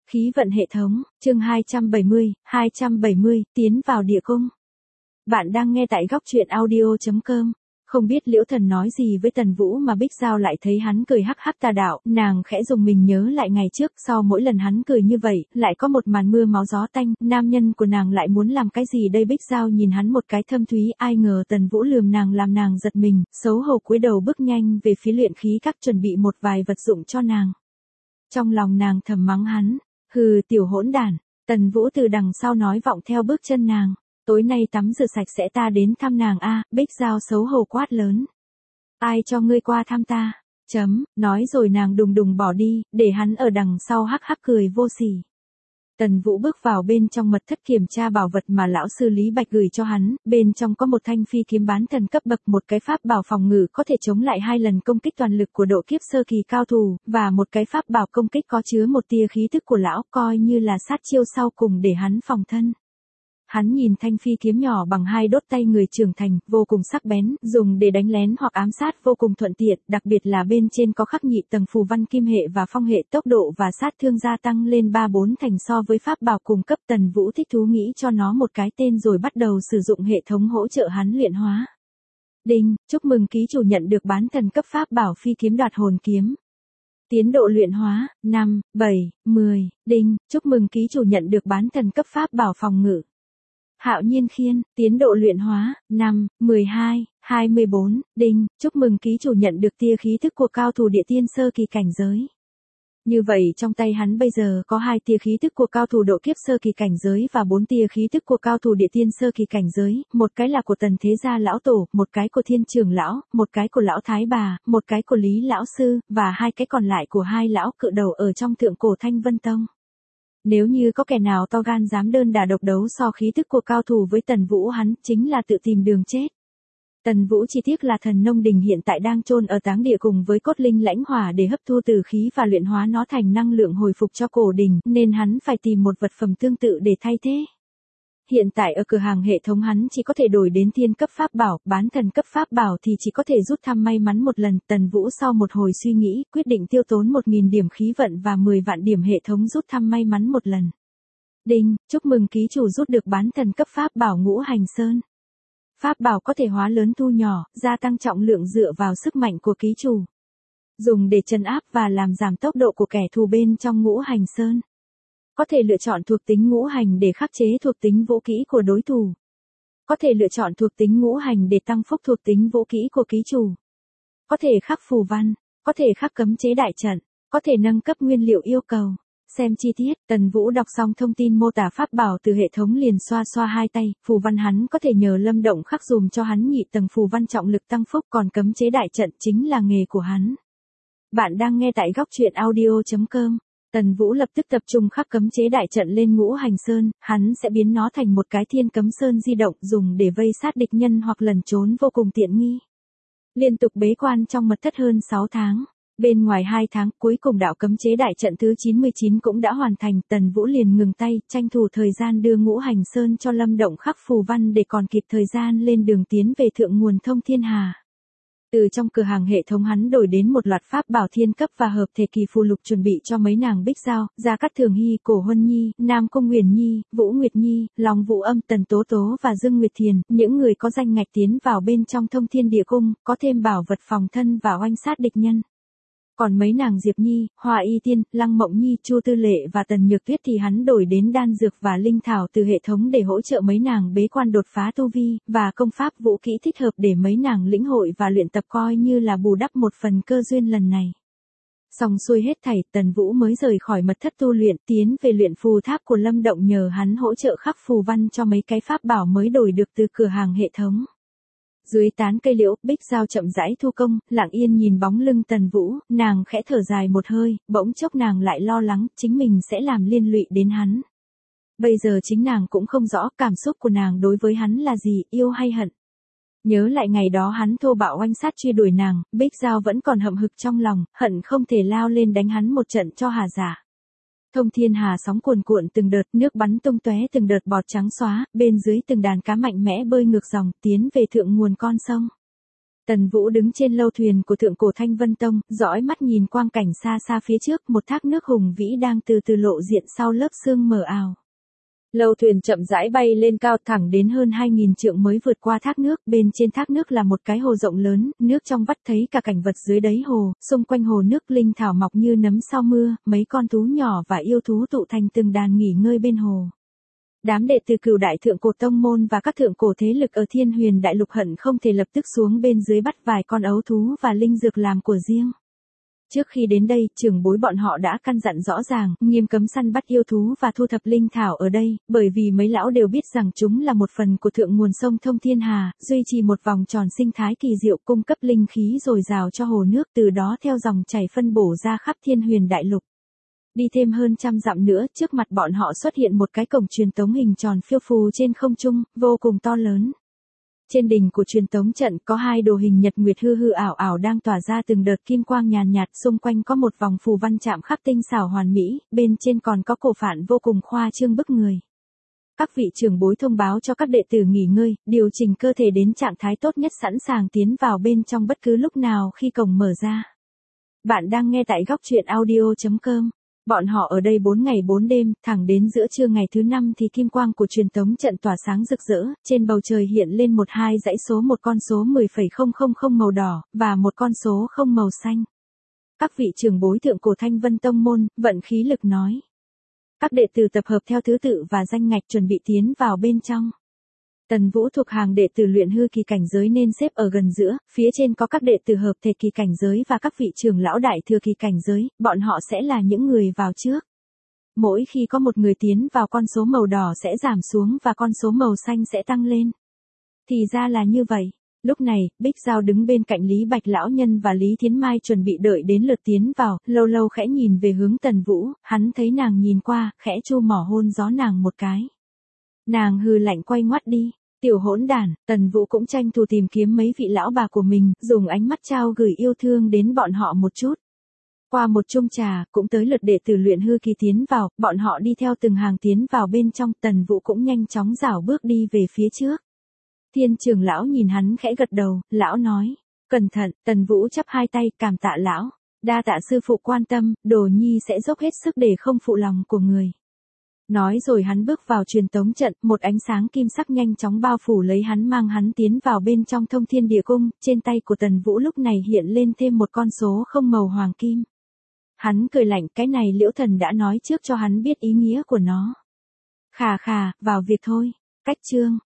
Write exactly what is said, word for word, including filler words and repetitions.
Khí vận hệ thống, chương hai trăm bảy mươi, hai trăm bảy mươi, tiến vào địa cung. Bạn đang nghe tại góc truyện audio chấm com. Không biết Liễu Thần nói gì với Tần Vũ mà Bích Giao lại thấy hắn cười hắc hắc tà đạo, nàng khẽ dùng mình nhớ lại ngày trước, sau mỗi lần hắn cười như vậy, lại có một màn mưa máu gió tanh, nam nhân của nàng lại muốn làm cái gì đây? Bích Giao nhìn hắn một cái thâm thúy, ai ngờ Tần Vũ lườm nàng làm nàng giật mình, xấu hổ cúi đầu bước nhanh về phía luyện khí các chuẩn bị một vài vật dụng cho nàng. Trong lòng nàng thầm mắng hắn, hừ tiểu hỗn đản. Tần Vũ từ đằng sau nói vọng theo bước chân nàng, tối nay tắm rửa sạch sẽ ta đến thăm nàng a. Bích Giao xấu hổ quát lớn. Ai cho ngươi qua thăm ta? Chấm, nói rồi nàng đùng đùng bỏ đi, để hắn ở đằng sau hắc hắc cười vô sỉ. Tần Vũ bước vào bên trong mật thất kiểm tra bảo vật mà lão sư Lý Bạch gửi cho hắn, bên trong có một thanh phi kiếm bán thần cấp bậc, một cái pháp bảo phòng ngự có thể chống lại hai lần công kích toàn lực của độ kiếp sơ kỳ cao thủ, và một cái pháp bảo công kích có chứa một tia khí tức của lão, coi như là sát chiêu sau cùng để hắn phòng thân. Hắn nhìn thanh phi kiếm nhỏ bằng hai đốt tay người trưởng thành, vô cùng sắc bén, dùng để đánh lén hoặc ám sát vô cùng thuận tiện, đặc biệt là bên trên có khắc nhị tầng phù văn kim hệ và phong hệ, tốc độ và sát thương gia tăng lên ba bốn thành so với pháp bảo cùng cấp. Tần Vũ thích thú nghĩ cho nó một cái tên rồi bắt đầu sử dụng hệ thống hỗ trợ hắn luyện hóa. Đinh, chúc mừng ký chủ nhận được bán thần cấp pháp bảo phi kiếm đoạt hồn kiếm. Tiến độ luyện hóa, năm, bảy, mười, đinh, chúc mừng ký chủ nhận được bán thần cấp pháp bảo phòng ngự. Hạo Nhiên Khiên, tiến độ luyện hóa, năm, mười hai, hai mươi bốn, đinh, chúc mừng ký chủ nhận được tia khí thức của cao thủ địa tiên sơ kỳ cảnh giới. Như vậy trong tay hắn bây giờ có hai tia khí thức của cao thủ độ kiếp sơ kỳ cảnh giới và bốn tia khí thức của cao thủ địa tiên sơ kỳ cảnh giới, một cái là của Tần Thế Gia lão tổ, một cái của Thiên Trưởng lão, một cái của lão Thái bà, một cái của Lý lão sư, và hai cái còn lại của hai lão cự đầu ở trong thượng cổ Thanh Vân Tông. Nếu như có kẻ nào to gan dám đơn đả độc đấu so khí thức của cao thủ với Tần Vũ, hắn chính là tự tìm đường chết. Tần Vũ chi tiết là thần nông đình hiện tại đang chôn ở táng địa cùng với cốt linh lãnh hỏa để hấp thu tử khí và luyện hóa nó thành năng lượng hồi phục cho cổ đình, nên hắn phải tìm một vật phẩm tương tự để thay thế. Hiện tại ở cửa hàng hệ thống hắn chỉ có thể đổi đến thiên cấp pháp bảo, bán thần cấp pháp bảo thì chỉ có thể rút thăm may mắn một lần. Tần Vũ sau một hồi suy nghĩ, quyết định tiêu tốn một nghìn điểm khí vận và mười vạn điểm hệ thống rút thăm may mắn một lần. Đinh, chúc mừng ký chủ rút được bán thần cấp pháp bảo Ngũ Hành Sơn. Pháp bảo có thể hóa lớn thu nhỏ, gia tăng trọng lượng dựa vào sức mạnh của ký chủ. Dùng để trấn áp và làm giảm tốc độ của kẻ thù bên trong Ngũ Hành Sơn. Có thể lựa chọn thuộc tính ngũ hành để khắc chế thuộc tính vũ kỹ của đối thủ. Có thể lựa chọn thuộc tính ngũ hành để tăng phúc thuộc tính vũ kỹ của ký chủ. Có thể khắc phù văn, có thể khắc cấm chế đại trận, có thể nâng cấp nguyên liệu yêu cầu. Xem chi tiết, Tần Vũ đọc xong thông tin mô tả pháp bảo từ hệ thống liền xoa xoa hai tay, phù văn hắn có thể nhờ Lâm Động khắc dùm cho hắn nhị tầng phù văn trọng lực tăng phúc, còn cấm chế đại trận chính là nghề của hắn. Bạn đang nghe tại góc truyện audio chấm com. Tần Vũ lập tức tập trung khắc cấm chế đại trận lên Ngũ Hành Sơn, hắn sẽ biến nó thành một cái thiên cấm sơn di động dùng để vây sát địch nhân hoặc lẩn trốn vô cùng tiện nghi. Liên tục bế quan trong mật thất hơn sáu tháng, bên ngoài hai tháng, cuối cùng đạo cấm chế đại trận thứ chín mươi chín cũng đã hoàn thành. Tần Vũ liền ngừng tay, tranh thủ thời gian đưa Ngũ Hành Sơn cho Lâm Động khắc phù văn để còn kịp thời gian lên đường tiến về thượng nguồn thông thiên hà. Từ trong cửa hàng hệ thống hắn đổi đến một loạt pháp bảo thiên cấp và hợp thể kỳ phù lục chuẩn bị cho mấy nàng Bích Giao, Gia Cát Thường Hy, Cổ Huân Nhi, Nam Cung Huyền Nhi, Vũ Nguyệt Nhi, Long Vũ Âm, Tần Tố Tố và Dương Nguyệt Thiền, những người có danh ngạch tiến vào bên trong thông thiên địa cung, có thêm bảo vật phòng thân và oanh sát địch nhân. Còn mấy nàng Diệp Nhi, Hoa Y Tiên, Lăng Mộng Nhi, Chu Tư Lệ và Tần Nhược Tuyết thì hắn đổi đến đan dược và linh thảo từ hệ thống để hỗ trợ mấy nàng bế quan đột phá tu vi, và công pháp vũ kỹ thích hợp để mấy nàng lĩnh hội và luyện tập, coi như là bù đắp một phần cơ duyên lần này. Xong xuôi hết thảy, Tần Vũ mới rời khỏi mật thất tu luyện, tiến về luyện phù tháp của Lâm Động nhờ hắn hỗ trợ khắc phù văn cho mấy cái pháp bảo mới đổi được từ cửa hàng hệ thống. Dưới tán cây liễu, Bích Giao chậm rãi thu công, lặng yên nhìn bóng lưng Tần Vũ, nàng khẽ thở dài một hơi, bỗng chốc nàng lại lo lắng, chính mình sẽ làm liên lụy đến hắn. Bây giờ chính nàng cũng không rõ cảm xúc của nàng đối với hắn là gì, yêu hay hận. Nhớ lại ngày đó hắn thô bạo oanh sát truy đuổi nàng, Bích Giao vẫn còn hậm hực trong lòng, hận không thể lao lên đánh hắn một trận cho hà giả. Thông thiên hà sóng cuồn cuộn từng đợt, nước bắn tung tóe từng đợt bọt trắng xóa, bên dưới từng đàn cá mạnh mẽ bơi ngược dòng, tiến về thượng nguồn con sông. Tần Vũ đứng trên lâu thuyền của thượng cổ Thanh Vân Tông, dõi mắt nhìn quang cảnh xa xa phía trước, một thác nước hùng vĩ đang từ từ lộ diện sau lớp sương mờ ảo. Lâu thuyền chậm rãi bay lên cao thẳng đến hơn hai nghìn trượng mới vượt qua thác nước, bên trên thác nước là một cái hồ rộng lớn, nước trong vắt thấy cả cảnh vật dưới đáy hồ, xung quanh hồ nước linh thảo mọc như nấm sau mưa, mấy con thú nhỏ và yêu thú tụ thành từng đàn nghỉ ngơi bên hồ. Đám đệ tử Cửu Đại Thượng Cổ Tông môn và các thượng cổ thế lực ở Thiên Huyền Đại Lục hận không thể lập tức xuống bên dưới bắt vài con ấu thú và linh dược làm của riêng. Trước khi đến đây, trưởng bối bọn họ đã căn dặn rõ ràng, nghiêm cấm săn bắt yêu thú và thu thập linh thảo ở đây, bởi vì mấy lão đều biết rằng chúng là một phần của thượng nguồn sông Thông Thiên Hà, duy trì một vòng tròn sinh thái kỳ diệu, cung cấp linh khí dồi dào cho hồ nước, từ đó theo dòng chảy phân bổ ra khắp Thiên Huyền Đại Lục. Đi thêm hơn trăm dặm nữa, trước mặt bọn họ xuất hiện một cái cổng truyền tống hình tròn phiêu phù trên không trung, vô cùng to lớn. Trên đỉnh của truyền tống trận có hai đồ hình nhật nguyệt hư hư ảo ảo đang tỏa ra từng đợt kim quang nhàn nhạt, xung quanh có một vòng phù văn chạm khắc tinh xảo hoàn mỹ, bên trên còn có cổ phản vô cùng khoa trương bức người. Các vị trưởng bối thông báo cho các đệ tử nghỉ ngơi, điều chỉnh cơ thể đến trạng thái tốt nhất, sẵn sàng tiến vào bên trong bất cứ lúc nào khi cổng mở ra. Bạn đang nghe tại góc truyện audio chấm com. Bọn họ ở đây bốn ngày bốn đêm, thẳng đến giữa trưa ngày thứ năm thì kim quang của truyền tống trận tỏa sáng rực rỡ, trên bầu trời hiện lên một hai dãy số, một con số mười phẩy không không không màu đỏ, và một con số không màu xanh. Các vị trưởng bối thượng cổ Thanh Vân Tông môn, vận khí lực nói. Các đệ tử tập hợp theo thứ tự và danh ngạch chuẩn bị tiến vào bên trong. Tần Vũ thuộc hàng đệ tử luyện hư kỳ cảnh giới nên xếp ở gần giữa, phía trên có các đệ tử hợp thể kỳ cảnh giới và các vị trưởng lão đại thừa kỳ cảnh giới, bọn họ sẽ là những người vào trước. Mỗi khi có một người tiến vào, con số màu đỏ sẽ giảm xuống và con số màu xanh sẽ tăng lên. Thì ra là như vậy. Lúc này, Bích Giao đứng bên cạnh Lý Bạch lão nhân và Lý Thiến Mai chuẩn bị đợi đến lượt tiến vào, lâu lâu khẽ nhìn về hướng Tần Vũ, hắn thấy nàng nhìn qua, khẽ chu mỏ hôn gió nàng một cái. Nàng hừ lạnh quay ngoắt đi. Tiểu hỗn đản, Tần Vũ cũng tranh thủ tìm kiếm mấy vị lão bà của mình, dùng ánh mắt trao gửi yêu thương đến bọn họ một chút. Qua một chung trà, cũng tới lượt đệ tử luyện hư kỳ tiến vào, bọn họ đi theo từng hàng tiến vào bên trong, Tần Vũ cũng nhanh chóng rảo bước đi về phía trước. Thiên trưởng lão nhìn hắn khẽ gật đầu, lão nói, cẩn thận, Tần Vũ chắp hai tay, cảm tạ lão, đa tạ sư phụ quan tâm, đồ nhi sẽ dốc hết sức để không phụ lòng của người. Nói rồi hắn bước vào truyền tống trận, một ánh sáng kim sắc nhanh chóng bao phủ lấy hắn, mang hắn tiến vào bên trong Thông Thiên Địa Cung, trên tay của Tần Vũ lúc này hiện lên thêm một con số không màu hoàng kim. Hắn cười lạnh, cái này Liễu Thần đã nói trước cho hắn biết ý nghĩa của nó. Khà khà, vào việc thôi. Cách chương.